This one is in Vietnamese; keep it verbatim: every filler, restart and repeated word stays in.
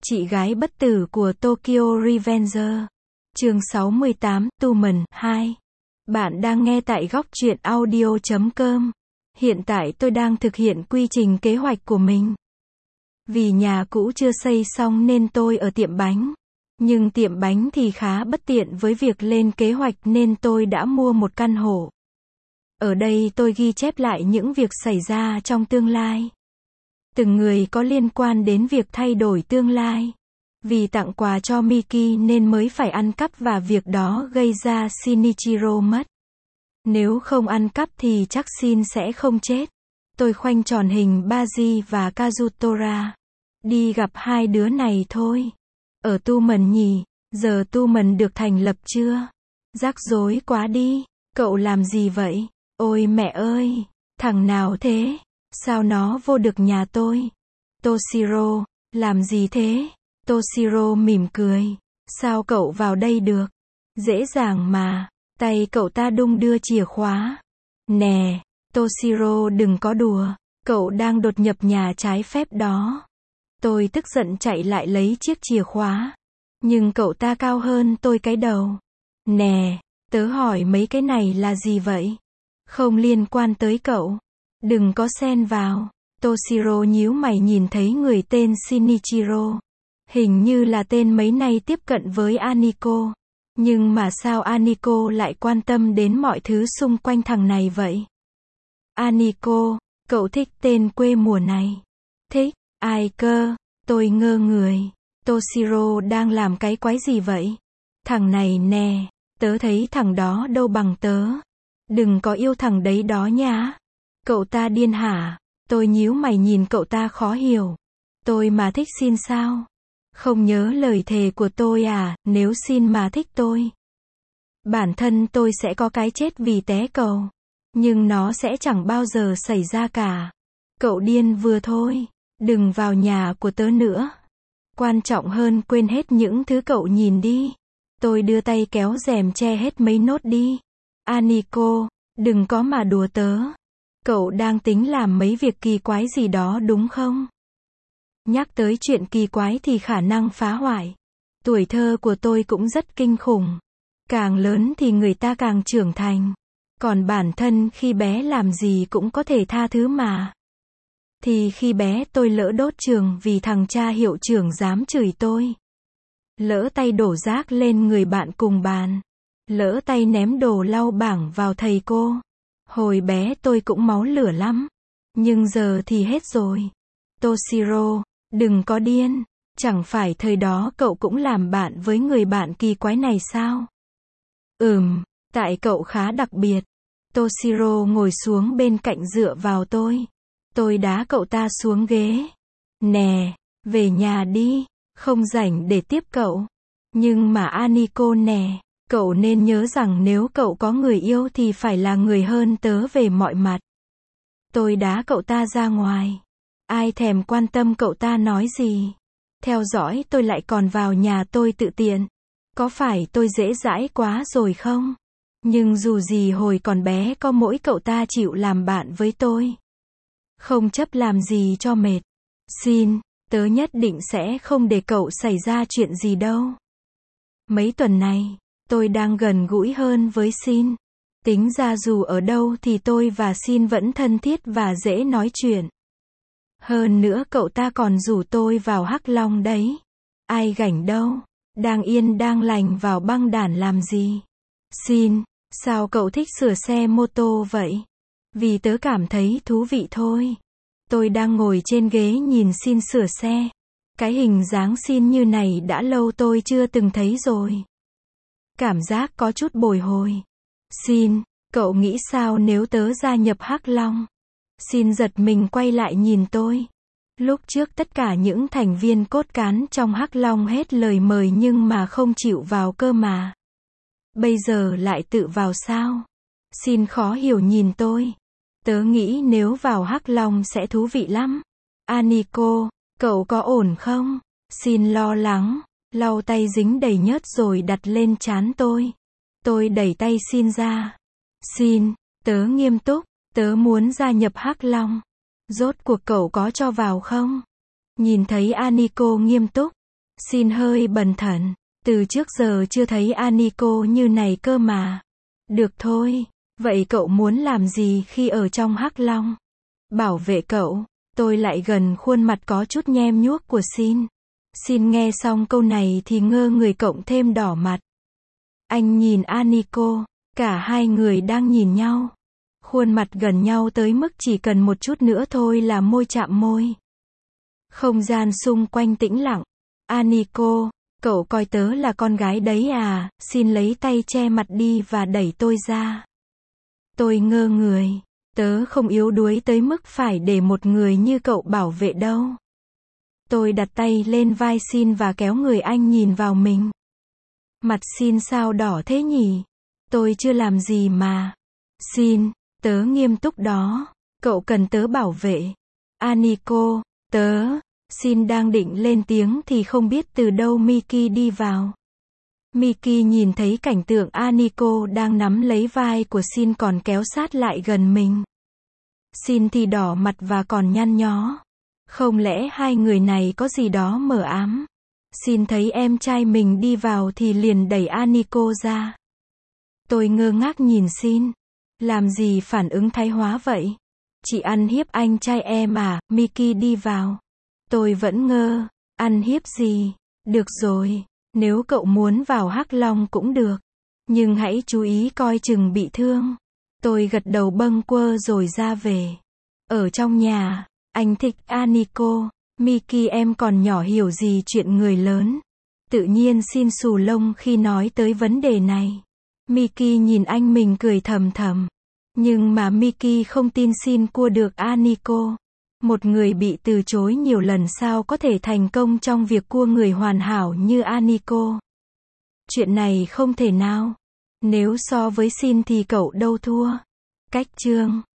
Chị gái bất tử của Tokyo Revenger. Chương sáu mươi tám, Tumen, hai. Bạn đang nghe tại góc truyện audio chấm com. Hiện tại tôi đang thực hiện quy trình kế hoạch của mình. Vì nhà cũ chưa xây xong nên tôi ở tiệm bánh. Nhưng tiệm bánh thì khá bất tiện với việc lên kế hoạch nên tôi đã mua một căn hộ. Ở đây tôi ghi chép lại những việc xảy ra trong tương lai. Từng người có liên quan đến việc thay đổi tương lai. Vì tặng quà cho Miki nên mới phải ăn cắp và việc đó gây ra Shinichiro mất. Nếu không ăn cắp thì chắc Shin sẽ không chết. Tôi khoanh tròn hình Baji và Kazutora. Đi gặp hai đứa này thôi. Ở Tumen nhỉ, giờ Tumen được thành lập chưa? Rắc rối quá đi. Cậu làm gì vậy? Ôi mẹ ơi, thằng nào thế? Sao nó vô được nhà tôi? Toshiro, làm gì thế? Toshiro mỉm cười. Sao cậu vào đây được? Dễ dàng mà. Tay cậu ta đung đưa chìa khóa. Nè, Toshiro đừng có đùa. Cậu đang đột nhập nhà trái phép đó. Tôi tức giận chạy lại lấy chiếc chìa khóa. Nhưng cậu ta cao hơn tôi cái đầu. Nè, tớ hỏi mấy cái này là gì vậy? Không liên quan tới cậu. Đừng có xen vào. Toshiro nhíu mày nhìn thấy người tên Shinichiro. Hình như là tên mấy nay tiếp cận với Aniko. Nhưng mà sao Aniko lại quan tâm đến mọi thứ xung quanh thằng này vậy? Aniko, cậu thích tên quê mùa này? Thích? Ai cơ? Tôi ngơ người. Toshiro đang làm cái quái gì vậy? Thằng này nè, tớ thấy thằng đó đâu bằng tớ. Đừng có yêu thằng đấy đó nhá. Cậu ta điên hả? Tôi nhíu mày nhìn cậu ta khó hiểu. Tôi mà thích Shin sao? Không nhớ lời thề của tôi à, nếu Shin mà thích tôi. Bản thân tôi sẽ có cái chết vì té cầu. Nhưng nó sẽ chẳng bao giờ xảy ra cả. Cậu điên vừa thôi. Đừng vào nhà của tớ nữa. Quan trọng hơn quên hết những thứ cậu nhìn đi. Tôi đưa tay kéo rèm che hết mấy nốt đi. Aniko, đừng có mà đùa tớ. Cậu đang tính làm mấy việc kỳ quái gì đó đúng không? Nhắc tới chuyện kỳ quái thì khả năng phá hoại. Tuổi thơ của tôi cũng rất kinh khủng. Càng lớn thì người ta càng trưởng thành. Còn bản thân khi bé làm gì cũng có thể tha thứ mà. Thì khi bé tôi lỡ đốt trường vì thằng cha hiệu trưởng dám chửi tôi. Lỡ tay đổ rác lên người bạn cùng bàn. Lỡ tay ném đồ lau bảng vào thầy cô. Hồi bé tôi cũng máu lửa lắm. Nhưng giờ thì hết rồi. Toshiro, đừng có điên. Chẳng phải thời đó cậu cũng làm bạn với người bạn kỳ quái này sao? Ừm, tại cậu khá đặc biệt. Toshiro ngồi xuống bên cạnh dựa vào tôi. Tôi đá cậu ta xuống ghế. Nè, về nhà đi. Không rảnh để tiếp cậu. Nhưng mà Aniko nè. Cậu nên nhớ rằng nếu cậu có người yêu thì phải là người hơn tớ về mọi mặt. Tôi đá cậu ta ra ngoài. Ai thèm quan tâm cậu ta nói gì. Theo dõi tôi lại còn vào nhà tôi tự tiện. Có phải tôi dễ dãi quá rồi không? Nhưng dù gì hồi còn bé có mỗi cậu ta chịu làm bạn với tôi. Không chấp làm gì cho mệt. Shin, tớ nhất định sẽ không để cậu xảy ra chuyện gì đâu. Mấy tuần này, tôi đang gần gũi hơn với Shin. Tính ra dù ở đâu thì tôi và Shin vẫn thân thiết và dễ nói chuyện. Hơn nữa cậu ta còn rủ tôi vào Hắc Long đấy. Ai rảnh đâu. Đang yên đang lành vào băng đản làm gì. Shin, sao cậu thích sửa xe mô tô vậy? Vì tớ cảm thấy thú vị thôi. Tôi đang ngồi trên ghế nhìn Shin sửa xe. Cái hình dáng Shin như này đã lâu tôi chưa từng thấy rồi. Cảm giác có chút bồi hồi. Shin, cậu nghĩ sao nếu tớ gia nhập Hắc Long? Shin giật mình quay lại nhìn tôi. Lúc trước tất cả những thành viên cốt cán trong Hắc Long hết lời mời nhưng mà không chịu vào cơ mà. Bây giờ lại tự vào sao? Shin khó hiểu nhìn tôi. Tớ nghĩ nếu vào Hắc Long sẽ thú vị lắm. Aniko, cậu có ổn không? Shin lo lắng, lau tay dính đầy nhớt rồi đặt lên trán tôi. Tôi đẩy tay Shin ra. Shin, tớ nghiêm túc, tớ muốn gia nhập Hắc Long. Rốt cuộc cậu có cho vào không? Nhìn thấy Aniko nghiêm túc, Xin hơi bần thần. Từ trước giờ chưa thấy Aniko như này cơ mà. Được thôi. Vậy cậu muốn làm gì khi ở trong Hắc Long? Bảo vệ cậu. Tôi lại gần khuôn mặt có chút nhem nhuốc của Xin. Xin nghe xong câu này thì ngơ người cộng thêm đỏ mặt. Anh nhìn Aniko. Cả hai người đang nhìn nhau. Khuôn mặt gần nhau tới mức chỉ cần một chút nữa thôi là môi chạm môi. Không gian xung quanh tĩnh lặng. Aniko, cậu coi tớ là con gái đấy à? Xin lấy tay che mặt đi và đẩy tôi ra. Tôi ngơ người. Tớ không yếu đuối tới mức phải để một người như cậu bảo vệ đâu. Tôi đặt tay lên vai Xin và kéo người anh nhìn vào mình. Mặt Xin sao đỏ thế nhỉ? Tôi chưa làm gì mà. Xin, tớ nghiêm túc đó. Cậu cần tớ bảo vệ. Aniko, tớ. Xin đang định lên tiếng thì không biết từ đâu Miki đi vào. Miki nhìn thấy cảnh tượng Aniko đang nắm lấy vai của Xin còn kéo sát lại gần mình. Xin thì đỏ mặt và còn nhăn nhó. Không lẽ hai người này có gì đó mờ ám? Xin thấy em trai mình đi vào thì liền đẩy Aniko ra. Tôi ngơ ngác nhìn Xin. Làm gì phản ứng thái hóa vậy? Chị ăn hiếp anh trai em à? Miki đi vào. Tôi vẫn ngơ. Ăn hiếp gì? Được rồi. Nếu cậu muốn vào Hắc Long cũng được. Nhưng hãy chú ý coi chừng bị thương. Tôi gật đầu bâng quơ rồi ra về. Ở trong nhà, anh thích Aniko. Miki em còn nhỏ hiểu gì chuyện người lớn. Tự nhiên Xin xù lông khi nói tới vấn đề này. Miki nhìn anh mình cười thầm thầm. Nhưng mà Miki không tin Xin cua được Aniko. Một người bị từ chối nhiều lần sao có thể thành công trong việc cua người hoàn hảo như Aniko. Chuyện này không thể nào. Nếu so với Xin thì cậu đâu thua. Cách chương